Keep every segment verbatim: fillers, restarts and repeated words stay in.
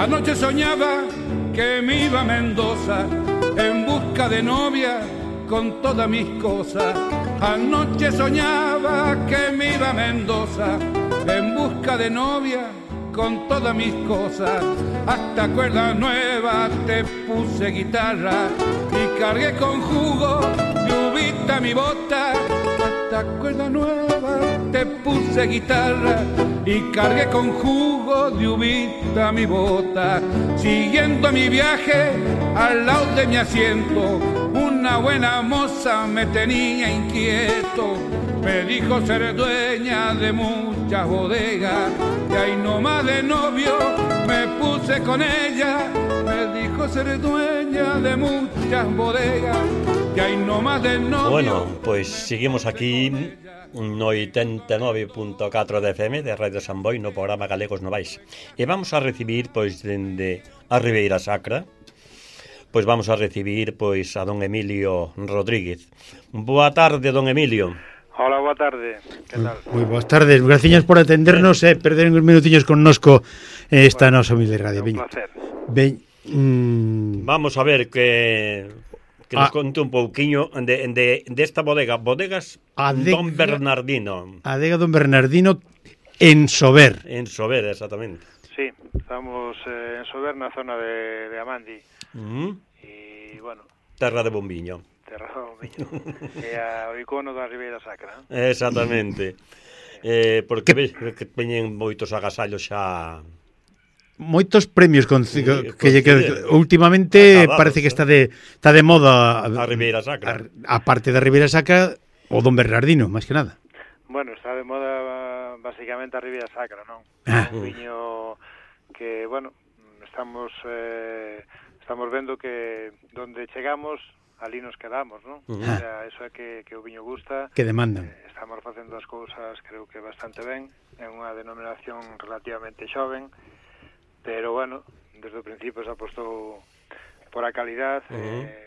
Anoche soñaba que me iba a Mendoza en busca de novia con todas mis cosas. Anoche soñaba que me iba a Mendoza en busca de novia con todas mis cosas. Hasta cuerda nueva te puse guitarra y cargué con jugo de uvita mi bota. Hasta cuerda nueva te puse guitarra y cargué con jugo de uvita mi bota. Siguiendo mi viaje al lado de mi asiento, una buena moza me tenía inquieto. Me dijo ser dueña de muchas bodegas y ahí nomás de novio me puse con ella. Me dijo ser dueña de muchas bodegas y ahí nomás de novio. Bueno, pues seguimos aquí no oitenta e nove punto catro de F M de Radio Samboy no programa Galegos Novais. E vamos a recibir, pois, dende a Ribeira Sacra, pois vamos a recibir, pois, a don Emilio Rodríguez. Boa tarde, don Emilio. Hola, boa tarde, que tal? Moi boas tardes, graciñas por atendernos e eh, perder uns minutiños connosco esta bueno, nosa humilde radio. Un placer. Ben, mm... vamos a ver que que nos ah, conte un pouquiño de, de, de esta bodega, bodegas adega, Don Bernardino. Adega Don Bernardino en Sober. En Sober, exactamente. Sí, estamos eh, en Sober na zona de, de Amandi. Uh-huh. E, bueno... Terra de Bombiño. Terra de Bombiño. E a, o icono da Ribeira Sacra. Exactamente. eh, porque ves que veñen moitos agasallos xa... Moitos premios con, sí, que, que, que últimamente acabados, parece que está de está de moda a, a Ribeira Sacra. A, a parte da Ribeira Sacra o Don Bernardino, máis que nada. Bueno, está de moda basicamente a Ribeira Sacra, non? Ah. Un viño que, bueno, estamos eh, estamos vendo que donde chegamos ali nos quedamos, non? Uh-huh. O sea, eso é que, que o viño gusta. Que demandan. Eh, estamos facendo as cousas, creo que bastante ben. É unha denominación relativamente xoven. Pero, bueno, desde o principio se apostou por a calidad, uh-huh. eh,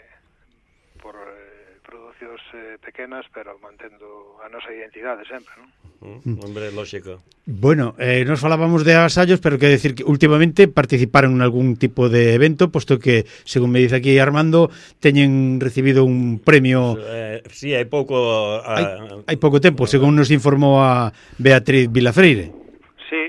por eh, producións eh, pequenas, pero mantendo a nosa identidade sempre, non? Uh-huh. Hombre, lógico. Bueno, eh, nos falábamos de agasallos, pero quero decir que últimamente participaron en algún tipo de evento, posto que, según me dice aquí Armando, teñen recibido un premio... Eh, sí, hai pouco... Uh... Hai, hai pouco tempo, según nos informou a Beatriz Vilafreire. Sí,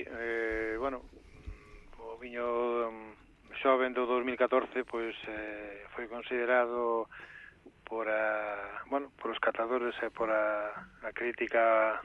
xoven do dos mil catorce, pois eh, foi considerado por a, bueno, por os catadores e por a, a crítica,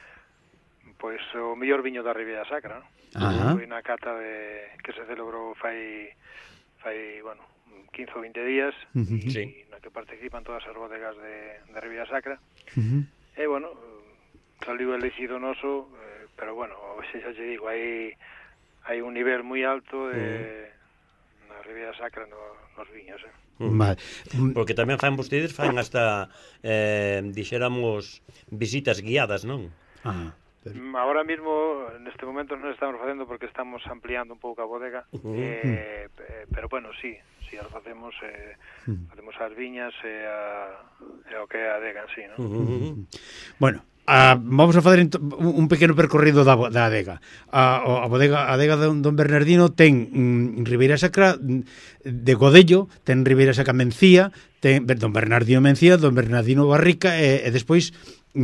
pois o mellor viño da Ribeira Sacra, non? Foi na cata de que se celebrou fai fai, bueno, quince ou vinte días, uh-huh. e sí. na que participan todas as bodegas de, de Ribeira Sacra. Uh-huh. E, bueno, saliu elegido noso, eh, pero, bueno, xa te digo, hai hai un nivel moi alto de... Uh-huh. Ribeira Sacra no, nos viños, eh. Vale. Porque tamén fan vostedes, fan hasta eh, dixéramos visitas guiadas, non? Ah, pero... Ahora mismo, neste momento non estamos facendo porque estamos ampliando un pouco a bodega, uh-huh. eh, eh, pero bueno, sí, sí, as facemos eh, uh-huh. facemos as viñas e a, e o que é a adega en sí, non? Uh-huh. Bueno, a, vamos a fazer un pequeno percorrido da, da adega. A, a bodega a adega de Don Bernardino ten mm, Ribeira Sacra de Godello, ten Ribeira Sacra Mencía, ten Don Bernardino Mencía, Don Bernardino Barrica e, e despois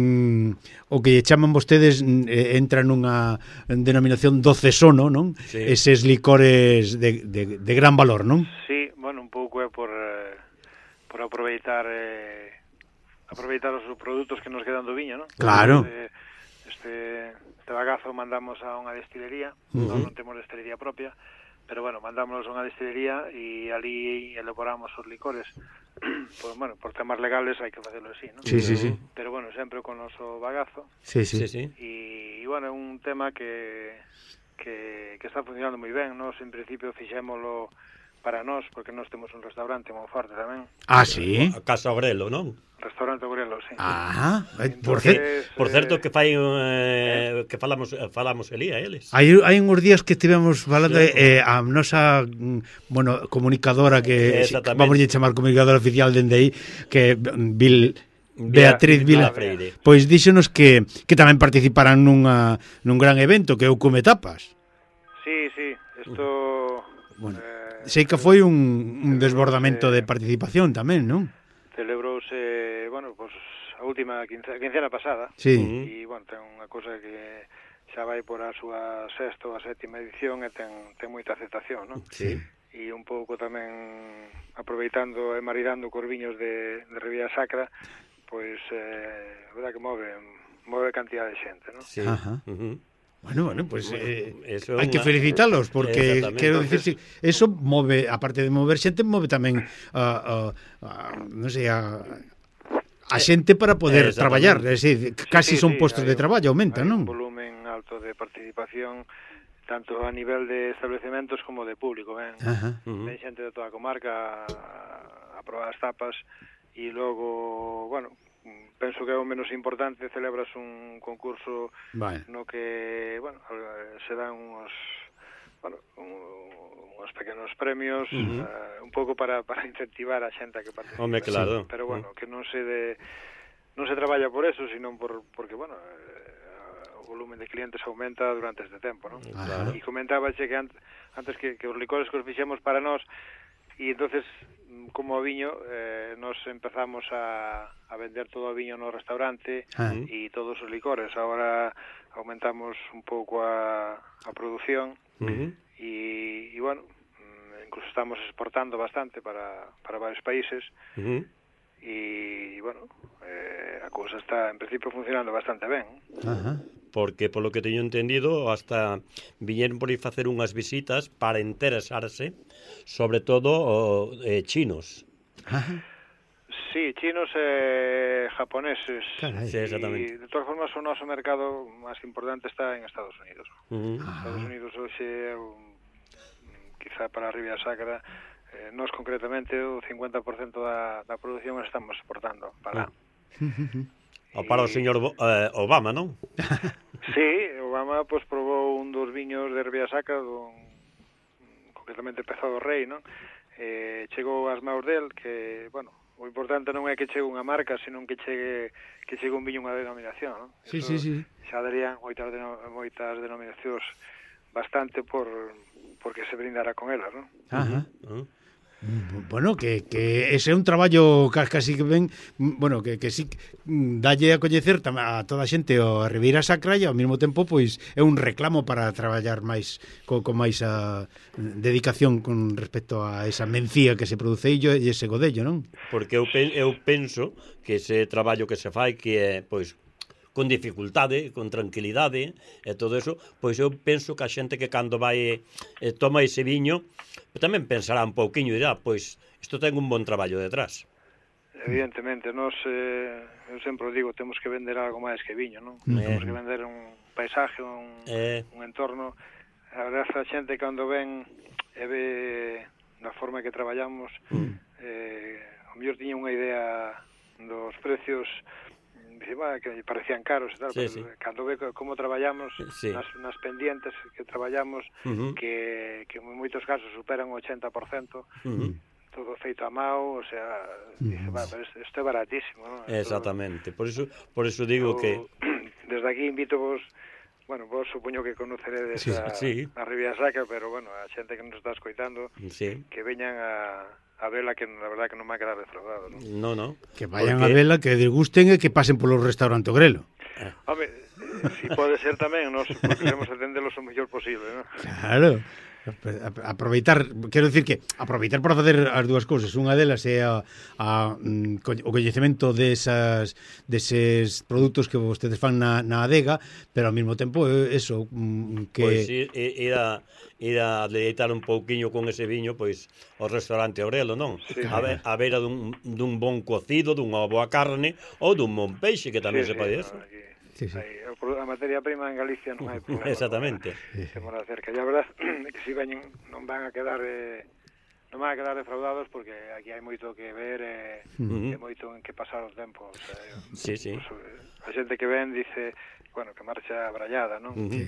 mm, o que chaman vostedes eh, entra nunha denominación docesono, non? Sí. Eses licores de, de, de gran valor, non? Sí, bueno, un pouco é por eh, por aproveitar eh, aproveitar os produtos que nos quedan do viño, non? Claro. Este, este, este bagazo mandamos a unha destilería, uh-huh. non, non temos destilería propia, pero bueno, mandámonos a unha destilería e ali elaboramos os licores. Pues, bueno, por temas legales hai que facelo así, non? Sí, sí, sí. Pero bueno, sempre con o noso bagazo. Sí, sí. sí, sí. E, e bueno, é un tema que, que, que está funcionando moi ben, nós en principio fixémolo para nós, porque nós temos un restaurante moi forte tamén. Ah, sí? A Casa Ogrelo, non? Restaurante Ogrelo, sí. Ah, por, Entonces, por certo eh, que fai eh, que falamos falamos elía eles. Hai hai uns días que estivemos falando sí. eh, a nosa bueno, comunicadora que vamos a chamar comunicadora oficial dende aí, que Bil Beatriz Vilafreire. Pois díxonos que que tamén participaran nunha nun gran evento que é o Come Tapas. Sí, sí, isto Bueno, eh, sei que foi un, un desbordamento de participación tamén, non? Celebrouse, bueno, pois a última quince, quincena pasada. Sí. E, bueno, ten unha cosa que xa vai por a súa sexta ou a sétima edición e ten, ten moita aceptación, non? Sí. E un pouco tamén aproveitando e maridando corviños de, de Ribeira Sacra, pois, eh, a verdad que move, move cantidad de xente, non? Sí. Ajá. Uh-huh. Bueno, bueno, pues eh, Eso hai que unha- felicitalos porque Exactamente. quero dicir eso move, aparte de mover xente, move tamén a, a, a non sei, a a xente para poder Exactamente. traballar, é dicir, casi Sí, sí, son sí, postos hai de un- traballo, aumentan, hai non? un volumen alto de participación tanto a nivel de establecementos como de público, ben, Ajá. Uh-huh. ven xente de toda a comarca a, a probar as tapas e logo, bueno, penso que é o menos importante, celebras un concurso Vale. no que, bueno, se dan uns, bueno, un, uns pequenos premios, Uh-huh. uh, un pouco para, para incentivar a xente a que participe. Home, claro. Pero, bueno, que non se de, non se traballa por eso, sino por, porque, bueno, eh, o volumen de clientes aumenta durante este tempo, non? Claro. E comentábache que antes, antes que, que os licores que os fixemos para nós, e entonces como o viño, eh, nos empezamos a, a vender todo o viño no restaurante Ah. e todos os licores. Ahora aumentamos un pouco a, a produción Uh-huh. e, e bueno, incluso estamos exportando bastante para, para varios países Uh-huh. e, bueno, eh, a cousa está en principio funcionando bastante ben. Ajá. Porque, polo que teño entendido, hasta viñeron por aí facer unhas visitas para interesarse, sobre todo, o, eh, chinos. Ajá. Sí, chinos e japoneses. Carai. Sí, exactamente. E, de todas formas, o noso mercado máis importante está en Estados Unidos. Uh-huh. Estados Unidos hoxe é un, quizá para a Ribeira Sacra, eh, nós concretamente o cincuenta por cento da, da produción estamos exportando para lá. O para o señor Bo- eh, Obama, non? Sí, Obama pues, probou un dos viños de Ribeira Sacra, don, concretamente Pezado do Rei, non? Eh, chegou ás maus del, que, bueno, o importante non é que chegue unha marca, senón que chegue que chegue un viño unha denominación, non? Sí, Eso sí, sí. xa darían moitas, deno, moitas denominacións bastante por porque se brindara con elas, non? Ajá. Uh-huh. Bueno, que, que ese é un traballo ca- casi que ben, bueno, que, que sí mm, dalle a coñecer tam- a toda a xente o a Ribeira Sacra e ao mesmo tempo pois é un reclamo para traballar máis co, con máis a dedicación con respecto a esa mencía que se produce e ese godello, non? Porque eu, pen, eu penso que ese traballo que se fai, que é, pois, con dificultade, con tranquilidade e todo eso, pois eu penso que a xente que cando vai e toma ese viño, tamén pensará un pouquiño e dirá, pois, isto ten un bon traballo detrás. Evidentemente, nós, eh, eu sempre o digo, temos que vender algo máis que viño, non? Mm. Temos que vender un paisaje, un, Eh. un entorno. A verdade, a xente cando ven e ve na forma que traballamos, Mm. eh, o mellor tiña unha idea dos precios, dice, bah, que parecían caros e tal, Sí, pero sí. cando ve como traballamos, Sí. nas, nas pendientes que traballamos, Uh-huh. que, que en moitos casos superan o ochenta por cento, Uh-huh. todo feito a mao, o sea, dice, va, pero isto, isto é baratísimo, ¿no? Exactamente. Por eso, por eso digo Isto, que desde aquí invito vos, bueno, vos supoño que conoceredes Sí, a, sí. a Ribeira Sacra, pero bueno, a xente que nos está escoitando, sí. que veñan a, a vela, que la verdad que non me va a quedar defraudado, ¿no? No, no. Que vayan Porque- a vela, que degusten e que pasen polo restaurante Ogrelo. Home, eh, si pode ser tamén, nos queremos atendelos o mellor posible, ¿no? Claro. A- Aproveitar, quero dicir que aproveitar para facer as dúas cousas. Unha delas é a, a, mm, co- o coñecemento desas deses produtos que vostedes fan na, na adega, pero ao mesmo tempo eh, eso mm, que Pois ir, ir a ir a deleitar un pouquiño con ese viño, pois ao restaurante Aurelo, non? Sí. A, ve, a vera dun, dun bon cocido, dunha boa carne ou dun bon peixe, que tamén Sí, se sí, pode no, eso. aquí, Sí, sí. aí, o pro- a materia prima en Galicia non hai problema. Exactamente. ¿no? Temos a cerca. E a verdade é que si veñen non van a quedar eh, non van a quedar defraudados porque aquí hai moito que ver e, Ujú. e moito en que pasar o tempo. O sea, eu, Sí, sí. pues, eh, a xente que ven dice, bueno, que marcha brallada, non? Ujú.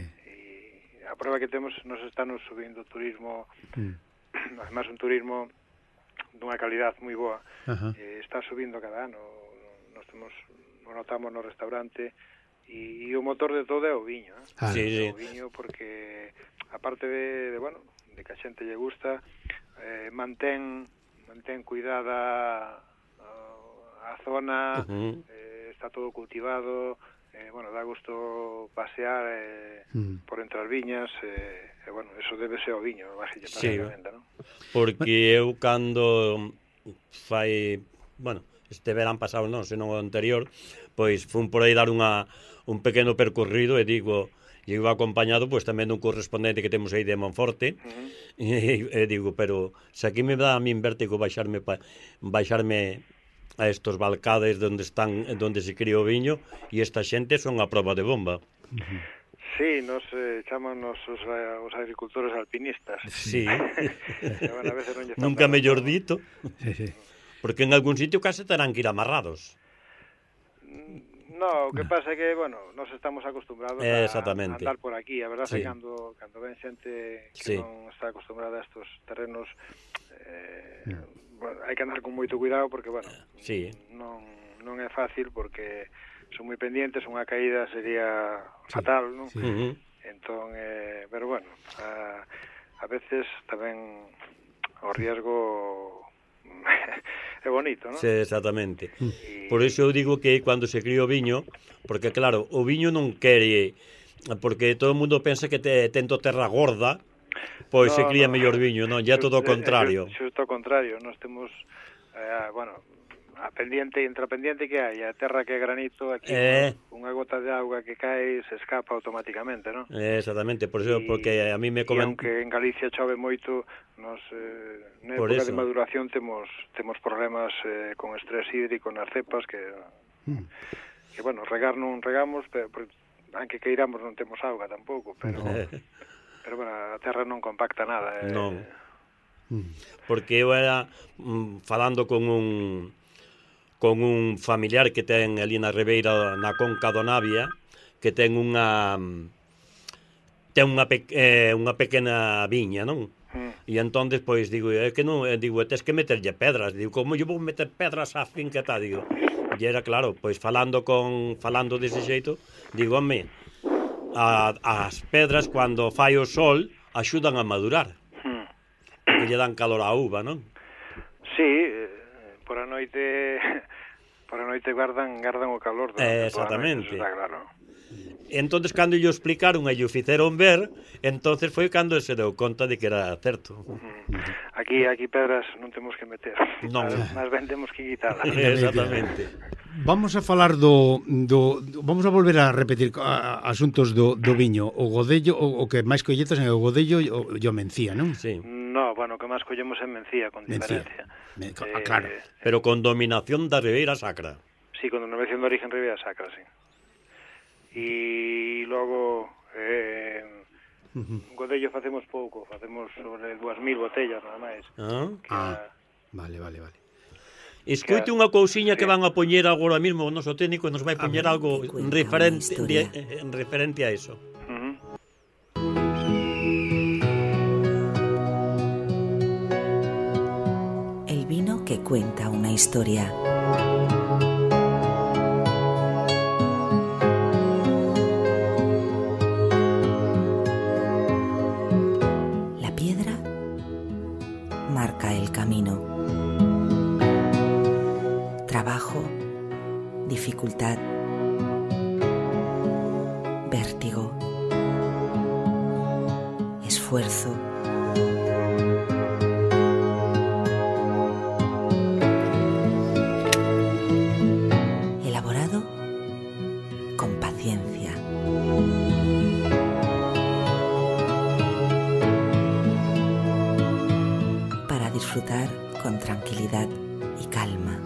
E a prueba que temos nos están subindo turismo, Mm. además un turismo dunha calidad moi boa. Ajá. Eh, está subindo cada ano. Nos temos, nos notamos no restaurante e, e o motor de todo é o viño, eh? Ah. Sí, sí. O viño porque aparte de, de bueno, de que a xente lle gusta, eh, mantén mantén cuidada a, a zona, uh-huh. eh, está todo cultivado, eh, bueno, dá gusto pasear eh, uh-huh. por entre as viñas, eh, e, bueno, eso debe ser o viño, básicamente, sí. ¿no? Porque eu cando fai, bueno, este verán pasado non, senón o anterior, pois fun por aí dar unha, un pequeno percorrido e digo, e iba acompañado pois tamén dun correspondente que temos aí de Monforte, uh-huh. e, e digo, pero se aquí me dá a min vértigo baixarme pa, baixarme a estos balcades onde están, onde se cría o viño, e esta xente son a prova de bomba. Uh-huh. Sí, nos eh, chamannos os, os agricultores alpinistas. Sí. Bueno, a veces non lle nunca mellor dito. Sí, sí. Porque en algún sitio case terán que ir amarrados. No, o que pasa é que, bueno, nos estamos acostumbrados eh, a, a andar por aquí. A verdade sí. é que cando, cando ven xente que sí. non está acostumbrada a estos terrenos, eh, yeah. bueno, hai que andar con moito cuidado porque, bueno, sí. non, non é fácil porque son moi pendientes, unha caída sería sí. fatal, non? Sí. Uh-huh. Entón, eh, pero bueno, a, a veces tamén o riesgo é bonito, non? Sí, exactamente. Y... Por iso eu digo que cando se cría o viño, porque claro, o viño non quere, porque todo o mundo pensa que te, tento terra gorda, pois no, se cría no, mellor viño, non? Ya todo o contrario. Xusto o contrario, nós temos, eh, bueno, a pendiente, entre a pendiente que hai, a terra que é granito, aquí eh... unha gota de auga que cae se escapa automáticamente, non? Eh, exactamente, por eso, y, porque a mí me comentan... E aunque en Galicia chove moito, nos, eh, na época de maduración temos temos problemas eh, con estrés hídrico nas cepas que, mm. que bueno, regar non regamos, pero, pero aunque queiramos non temos auga tampouco, pero, pero bueno, a terra non compacta nada. Eh. Non, porque eu era mm, falando con un con un familiar que ten ali na Ribeira, na Conca do Navia, que ten unha ten unha, pe, eh, unha pequena viña, non? Mm. E entón despois digo, é que non, digo, tes que meterlle pedras, digo, como eu vou meter pedras á finca tá, digo. E era claro, pois falando con falando dese xeito, digo, home, a, as pedras cando fai o sol axudan a madurar. Mm. Que lle dan calor á uva, non? Sí, por a noite por a noite guardan guardan o calor do eh, exactamente. Noite, está claro. Entonces cando ellos explicaron e ellos fixeron ver, entonces foi cando se deu conta de que era certo. Aquí aquí pedras non temos que meter. Non, mas ben temos que quitarlas. Exactamente. Vamos a falar do, do vamos a volver a repetir a, a asuntos do, do viño, o godello, o, o que máis colletas en o godello e o, o mencía, non? Sí. No, bueno, o que máis collemos é mencía, con diferencia. Me, eh, claro. Pero con dominación da Ribeira Sacra. Sí, con dominación de origen Ribeira Sacra, sí. E logo eh, uh-huh. godello facemos pouco, facemos sobre dúas mil botellas nada máis. Ah, ah. A... vale, vale, vale. Escoite unha cousiña sí. que van a poñer agora mesmo o noso técnico e nos vai poñer ah, algo referente, de, en referente a eso. Uh-huh. El vino que cuenta una historia. Marca el camino. Trabajo, dificultad, vértigo, esfuerzo. Elaborado con paciencia. Disfrutar con tranquilidad y calma.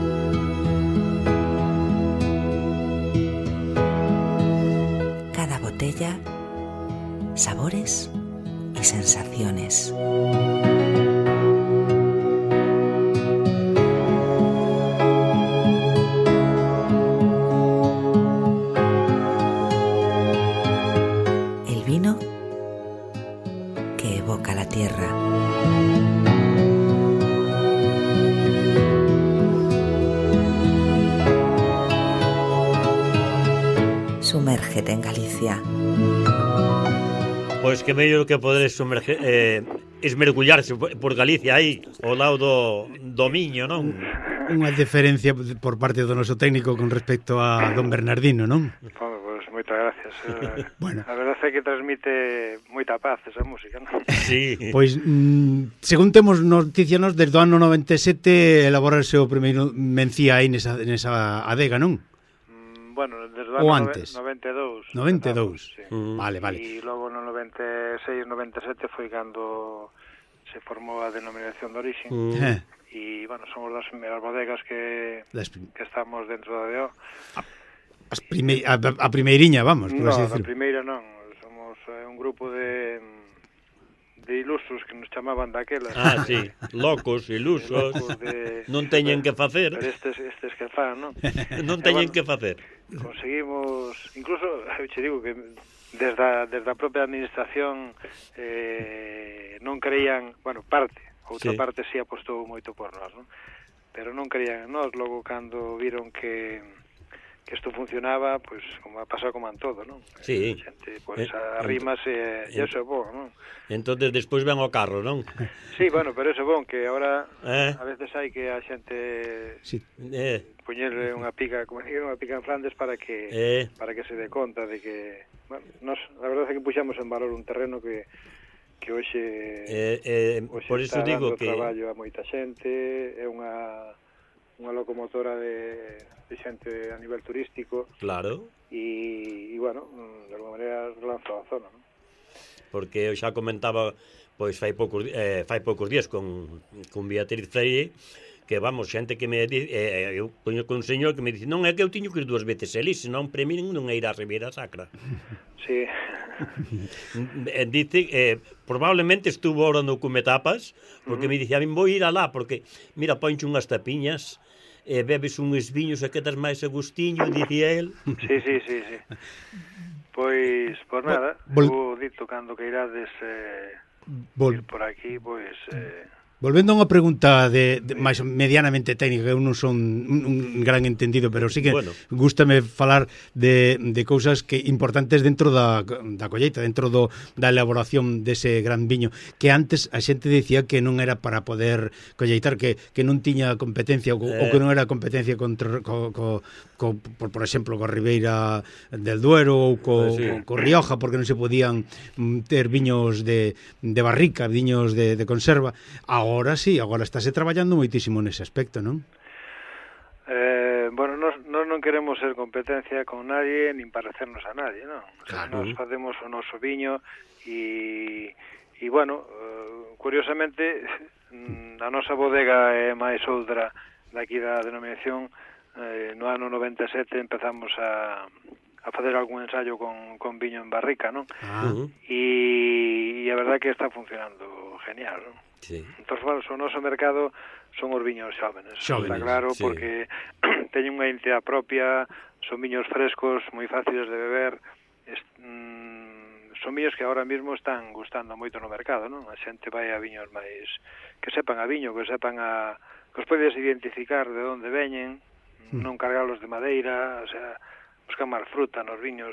Cada botella, sabores y sensaciones. El vino que evoca la tierra. Sumérgete en Galicia. Pois que mellor que poderes sumerger, eh, esmergullarse por Galicia aí, ao lado do, do Miño, non? Unha diferencia por parte do noso técnico con respecto a don Bernardino, non? Pois, pues, moitas gracias. Bueno. A verdade é que transmite moita paz esa música, non? Sí. Pois, mm, según temos noticianos, desde o ano noventa e sete elaborarse o primeiro mencía aí nesa, nesa adega, non? Mm, bueno, desde o Ou ano antes? noventa e dous. noventa e dous. Sí. Mm. Vale, vale. E logo no noventa e seis, noventa e sete foi cando se formou a denominación de orixe. Mm. Eh, E, bueno, somos das primeiras bodegas que, das prim- que estamos dentro da D O. as primei, a, a primeiriña, vamos, por No, así da decirlo. primeira non. Somos eh, un grupo de de ilusos que nos chamaban daquelas. Ah, sí, locos, ilusos, Locos de... non teñen que facer, Pero estes, estes que fan, non? non E, teñen bueno, que facer. Conseguimos, incluso, eu che digo que desde a, desde a propia administración eh, non creían, bueno, parte, outra Sí. parte si apostou moito por nós, non? Pero non creían en nós, logo cando viron que que isto funcionaba, pois, pues, como ha pasado como en todo, non? Sí. A xente, pois, Eh, arrímase e ent- iso é bo, non? Entonces despois ven o carro, non? Sí, bueno, pero iso é bon, que agora Eh? a veces hai que a xente Sí. Eh, poñerle unha pica, como digo, unha pica en Flandes para que eh, para que se dé conta de que, bueno, nos, a verdade é que puxamos en valor un terreno que que hoxe eh, eh, hoxe por iso está digo dando que... traballo a moita xente, é unha unha locomotora de, de xente a nivel turístico Claro, e, e bueno, de alguma maneira relanzou a zona, non? porque eu xa comentaba pois fai poucos eh, fai poucos días con con Beatriz Freire que vamos, xente que me di, eh, eu coño con un señor que me dice, non é que eu tiño que ir dúas veces ali, senón para mí non é ir á Ribeira Sacra. Sí. Eh, dice, eh, probablemente estuvo ahora no Cumetapas, porque uh -huh. me dice, a mí vou ir alá, porque, mira, ponche unhas tapiñas, eh, bebes uns viños e quedas máis a gustiño, dicía el. Sí, sí, sí, sí. Pois, por nada, Vol- vou dito cando que irades eh, Vol- ir por aquí, pois... Eh, Volvendo a unha pregunta de, de máis medianamente técnica, eu non son un, un gran entendido, pero sí que Bueno. gústame falar de, de cousas que importantes dentro da, da colleita, dentro do, da elaboración dese gran viño, que antes a xente dicía que non era para poder colleitar, que, que non tiña competencia, ou, eh. ou que non era competencia contra, co, co, co, por, por exemplo, co Ribeira del Duero ou co, Eh, sí. co, co Rioja, porque non se podían mm, ter viños de, de barrica, viños de, de conserva. Agora sí, agora estáse traballando moitísimo nese aspecto, non? Eh, bueno, nos, nos non queremos ser competencia con nadie, nin parecernos a nadie, non? O sea, Claro. nos facemos o noso viño e, e bueno, eh, curiosamente, mm, a nosa bodega é máis outra daqui da denominación. Eh, no ano noventa e sete empezamos a, a facer algún ensayo con, con viño en barrica, non? Ah, Uh -huh. E, e a verdade que está funcionando genial, non? Sí. Entón, bueno, o noso mercado son os viños xóvenes, Xóvenes, está claro, sí. porque teñen unha identidade propia, son viños frescos, moi fáciles de beber, est, mm, son viños que ahora mismo están gustando moito no mercado, non? A xente vai a viños máis que sepan a viño, que sepan a que os podes identificar de onde veñen, Mm. non cargalos de madeira, o sea, buscan máis fruta nos viños.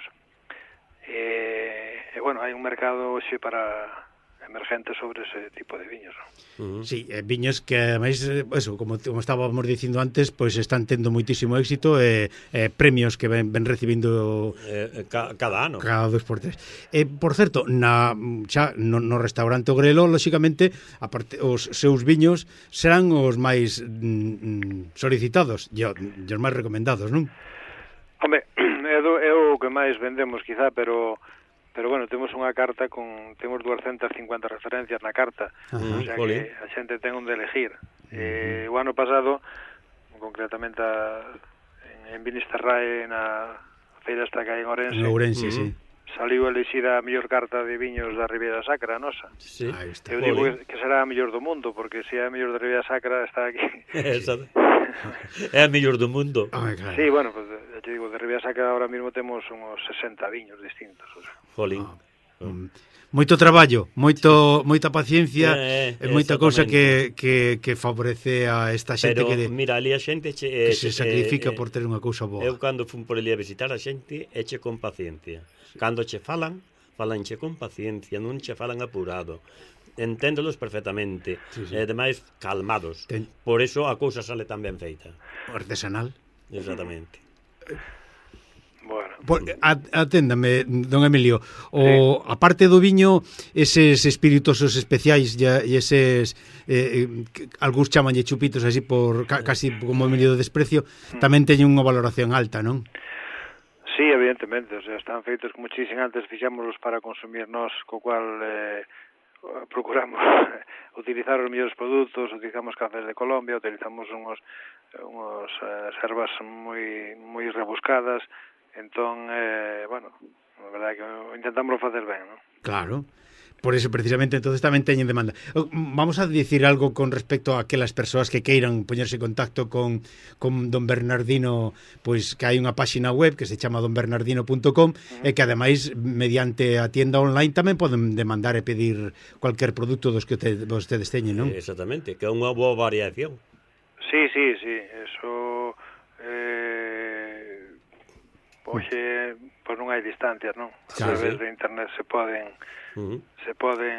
E, e bueno, hai un mercado hoxe para emergente sobre ese tipo de viños, non? Uh -huh. sí, eh, viños que ademais, eh, eso, como, como estábamos dicindo antes, pois pues están tendo moitísimo éxito e eh, eh, premios que ven, ven recibindo Eh, ca, cada ano. cada dos por tres. Eh, por certo, na, xa, no, no restaurante O Grelo, lóxicamente, aparte, os seus viños serán os máis mm, solicitados e os máis recomendados, non? Home, é, do, é o que máis vendemos quizá, pero pero bueno, temos unha carta con temos doscientas cincuenta referencias na carta, Ajá. o sea Jolín. que a xente ten onde elegir. Eh, o ano pasado, concretamente a, en, en Vinisterrae, na feira esta que hai en Ourense, En Ourense, Mm. sí. saliu elixida a mellor carta de viños da Ribeira Sacra, nosa. Sí. Aí está. Eu digo Jolín. que, que será a mellor do mundo, porque se é a mellor da Ribeira Sacra está aquí. Esa, é a mellor do mundo. Ah, claro. Sí, bueno, pues, ya te digo, de Ribeira Sacra ahora mismo temos uns sesenta viños distintos, o sea. Jolín. Mm. Moito traballo, moito moita paciencia Eh, e moita cousa que, exactamente. que, que favorece a esta xente Pero, que, de, mira, ali a xente che, que eh, se eh, sacrifica eh, por ter unha cousa boa. Eu cando fun por ali a visitar a xente, eche con paciencia. Cando che falan, falanche con paciencia, non che falan apurado. enténdolos perfectamente, Sí, sí. e ademais calmados. Ten- Por eso a cousa sale tan ben feita. Artesanal. Exactamente. Bueno, Por, a, aténdame, don Emilio, o sí. Aparte do viño, eses espirituosos especiais e, e eses eh, eh, algúns chamanlle chupitos así por ca, casi como Emilio de desprecio, tamén teñen unha valoración alta, non? sí, evidentemente, o sea, están feitos como dixen antes, fixámoslos para consumir nós, co cual eh, procuramos utilizar os mellores produtos, utilizamos cafés de Colombia, utilizamos unhos unhos eh, ervas moi moi rebuscadas. Entón, eh, bueno, a verdade é que intentamos facer ben, non? Claro. Por eso, precisamente, entonces tamén teñen demanda. Vamos a dicir algo con respecto a aquelas persoas que queiran poñerse en contacto con, con don Bernardino, pois que hai unha páxina web que se chama don bernardino punto com uh-huh. e que, ademais, mediante a tienda online tamén poden demandar e pedir cualquier produto dos que te, vostedes teñen, non? Exactamente, que é unha boa variación. Sí, sí, sí, eso... Eh... Hoxe, pois non hai distancias, non? A Claro, través sí. de internet se poden uh-huh. se poden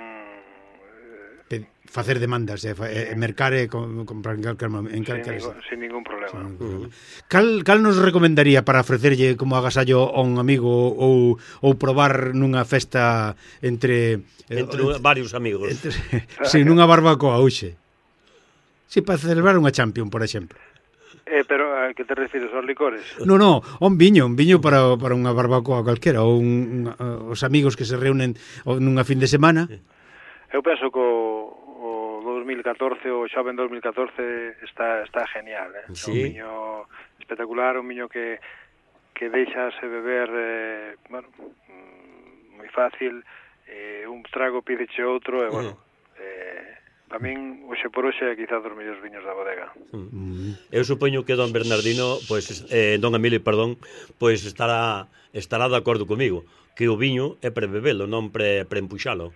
Pe facer demandas e, e mercar e comprar en calquer en calquer sin, ningún, sin ningún problema. Sin ningún problema. Uh-huh. Cal, cal nos recomendaría para ofrecerlle como agasallo a un amigo ou, ou probar nunha festa entre Entre eh, varios amigos. Entre, sin nunha barbacoa hoxe. Si, para celebrar unha Champion, por exemplo. Eh, pero a que te refires aos licores? No, no, un viño, un viño para, para unha barbacoa calquera, ou un, un, os amigos que se reúnen nunha fin de semana. Eu penso que o, o dos mil catorce, o xoven dos mil catorce está está genial, eh? Sí. Un viño espectacular, un viño que que deixase beber, eh, bueno, moi fácil, eh, un trago pídeche outro, e, bueno, eh, a min, hoxe por hoxe, é quizás dos mellores viños da bodega. Eu supoño que don Bernardino, pois, eh, don Emilio, perdón, pois estará estará de acordo comigo, que o viño é para bebelo, non para pre empuxalo.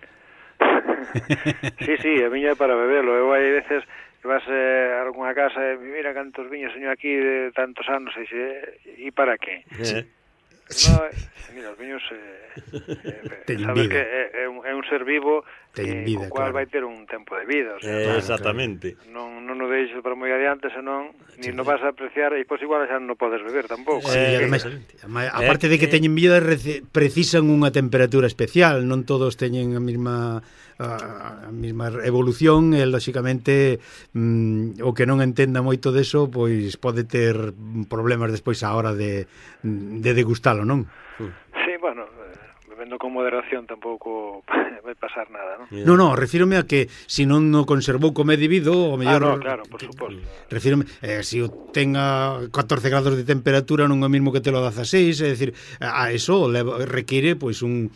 Sí, sí, a viño é para bebelo. Eu hai veces que vas eh, a alguna casa e mira cantos viños señor aquí de tantos anos, e xe, e para que? Eh? No, mira, os viños eh, eh, sabes vida. que é, é, un, é un ser vivo Ten eh, vida, co cual claro. vai ter un tempo de vida, o sea, Eh, claro, exactamente. non, non o deixes para moi adiante, senón ni no vas a apreciar e pois igual xa non podes beber tampouco. Sí, Eh, ademais, exactamente. aparte de que teñen vida, precisan unha temperatura especial, non todos teñen a mesma a, a mesma evolución e, lóxicamente, mm, o que non entenda moito deso, pois pode ter problemas despois á hora de, de degustalo, non? Sí, bueno, eh, bebendo con moderación tampouco vai pasar nada, non? No, no, refírome a que se non no conservou como é debido, o mellor... Ah, no, claro, por suposto. Refírome, eh, se o tenga catorce grados de temperatura non é o mismo que te lo dezaseis, é dicir, a eso leva, require pois un,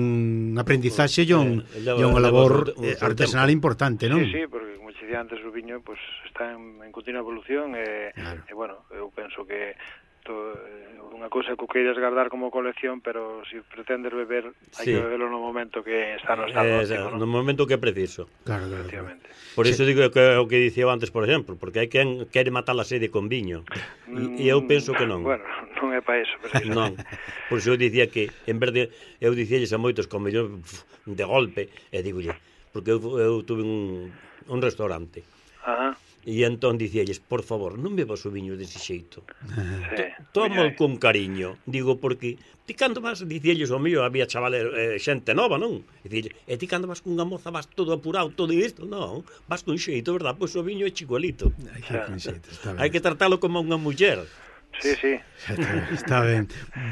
un aprendizaxe e un, Eh, leva- e unha leva labor un- un eh, seu artesanal tempo. importante, non? Sí, sí, porque como che dicía antes, o viño pues, está en, en continua evolución e, Claro. e bueno, eu penso que to, eh, unha cousa que o queiras guardar como colección, pero se si pretendes beber, hai Sí. que beberlo no momento que está no estado Eh, óptimo, no ¿no? momento que é preciso. Claro, claro, claro. Efectivamente. Por iso digo que o que dicía antes, por exemplo, porque hai quen quere matar a sede con viño. E, e eu penso que non. Bueno, non é para eso, precisamente. Non. Por iso eu dicía que, en vez de, eu dicíalles a moitos como yo de golpe, e digolle, porque eu, eu tuve un, un restaurante, Ajá. e entón dicíalles, por favor, non bebas o viño dese xeito. Sí. Tómalo Mira, con cariño. Digo, porque ti cando vas, dicíalles o mío, había chavales, eh, xente nova, non? Dicíalles, e ti cando vas cunha moza vas todo apurado, todo isto? Non, vas con xeito, verdad? Pois o viño é chicuelito. Hai que, con xeito, está ben. Hai que tratalo como unha muller. Sí, sí. Está ben.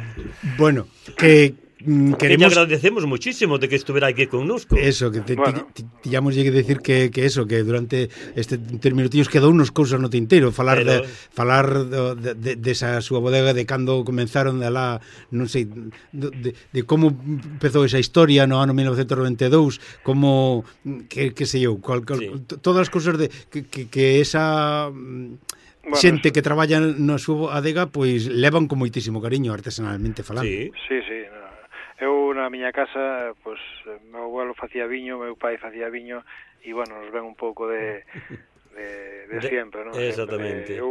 Bueno, que mm, Que lle queremos... agradecemos muchísimo de que estuvera aquí connosco. Eso, que te, Bueno. ti, tillamos que decir que, que eso, que durante este tres minutillos quedou unos cousas no tinteiro, falar Pero... de falar do, de, de, desa súa bodega, de cando comenzaron de lá, non sei, de, de como empezou esa historia no ano mil novecentos noventa e dous, como que, que sei eu, cual, cual, Sí. todas as cousas de que, que, que esa Bueno, xente que traballa na súa adega, pois levan con moitísimo cariño artesanalmente falando. Sí. Sí, sí. No. Eu na miña casa, pues, meu abuelo facía viño, meu pai facía viño, e, bueno, nos ven un pouco de, de, de De- sempre, non? exactamente. Sempre, eu,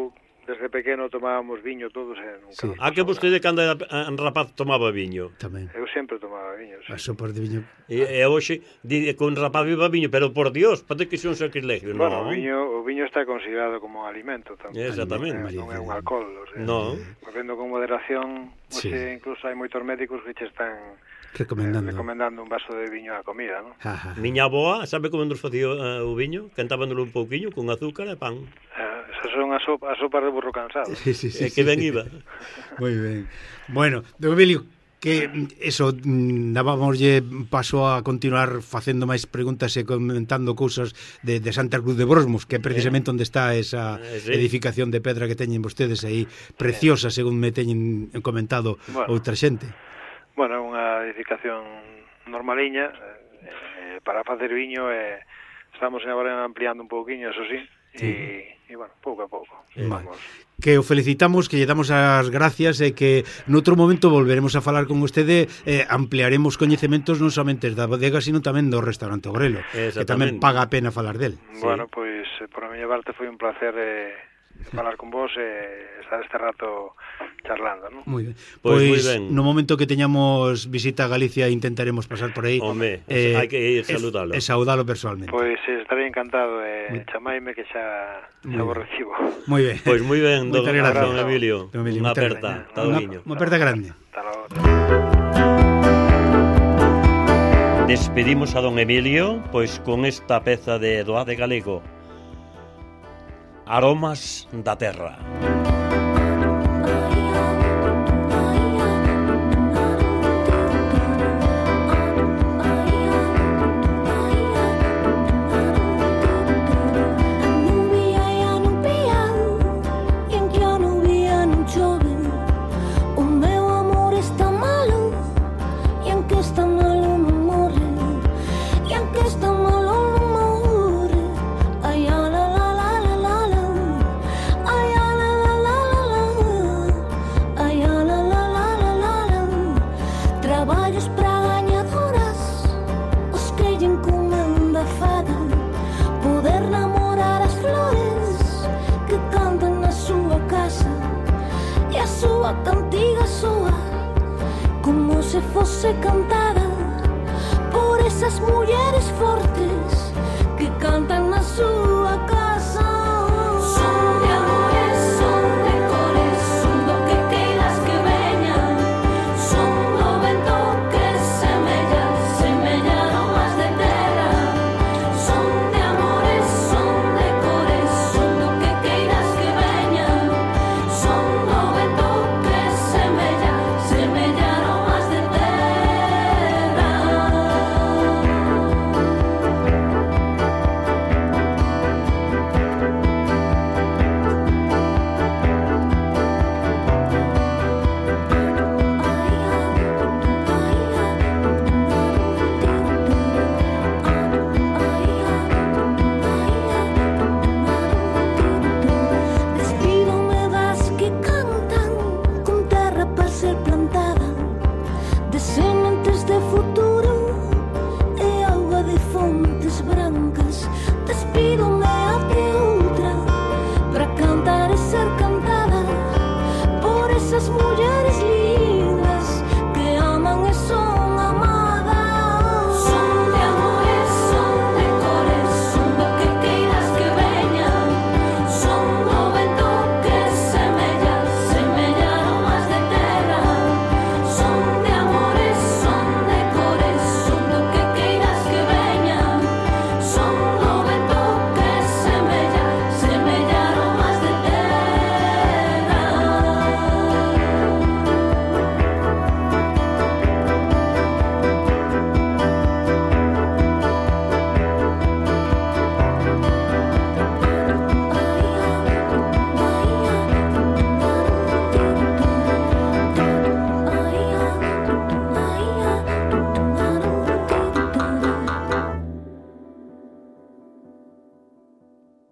desde pequeno tomábamos viño todos e nunca. Sí. A que vostede cando era eh, rapaz tomaba viño? Tamén. Eu sempre tomaba viño, sí. As sopas de viño. E, e hoxe, di que un rapaz viva viño, pero por Dios, pode que sea un sacrilegio, Bueno, non? o viño, o viño está considerado como un alimento tamén. Exactamente. Non é un alcohol, o sea, No. bebendo con moderación, Sí. sí. Incluso hai moitos médicos que che están Recomendando. eh, recomendando un vaso de viño á comida, non? Ajá. Miña aboa, sabe como nos facía uh, o viño? Cantábandolo un pouquiño con azúcar e pan. Eh, esas son as sopas, as sopas de burro cansado. Sí, sí, sí, E que sí. ben iba. Moi ben. Bueno, don Emilio, que eso, mm, dábamoslle paso a continuar facendo máis preguntas e comentando cousas de, de Santa Cruz de Brosmos, que é precisamente onde está esa Eh, sí. edificación de pedra que teñen vostedes aí, preciosa, según me teñen comentado Bueno. outra xente. Bueno, é unha edificación normaliña eh, para facer viño e eh, estamos agora ampliando un pouquiño, eso sí, e, e bueno, pouco a pouco. Vale. Vamos. Que o felicitamos, que lle damos as gracias e que noutro momento volveremos a falar con vostede, eh, ampliaremos coñecementos non somente da bodega, sino tamén do restaurante Ogrelo, que tamén Exactamente. paga a pena falar del. Bueno, pois eh, por a miña parte foi un placer eh, falar con vos e estar este rato charlando, non? Moi ben. Pois Pois, moi ben. no momento que teñamos visita a Galicia intentaremos pasar por aí. Home, hai que ir saludalo. E, e saudalo personalmente. Pois eh, estarei encantado e Moi- eh, chamaime que xa, Moi xa vos ben. recibo. Moi ben. Pois moi ben, don, Moitas gracias. don Emilio. Don Emilio, Unha moitas aperta, gracias. está o Unha- viño. Unha aperta grande. Hasta logo. Despedimos a don Emilio, pois con esta peza de Doade Galego. Aromas da terra. Traballos para gañadoras, os que lle encomenda fada, poder namorar as flores que cantan na súa casa, e a súa cantiga soa como se fose cantada por esas mulleres fora.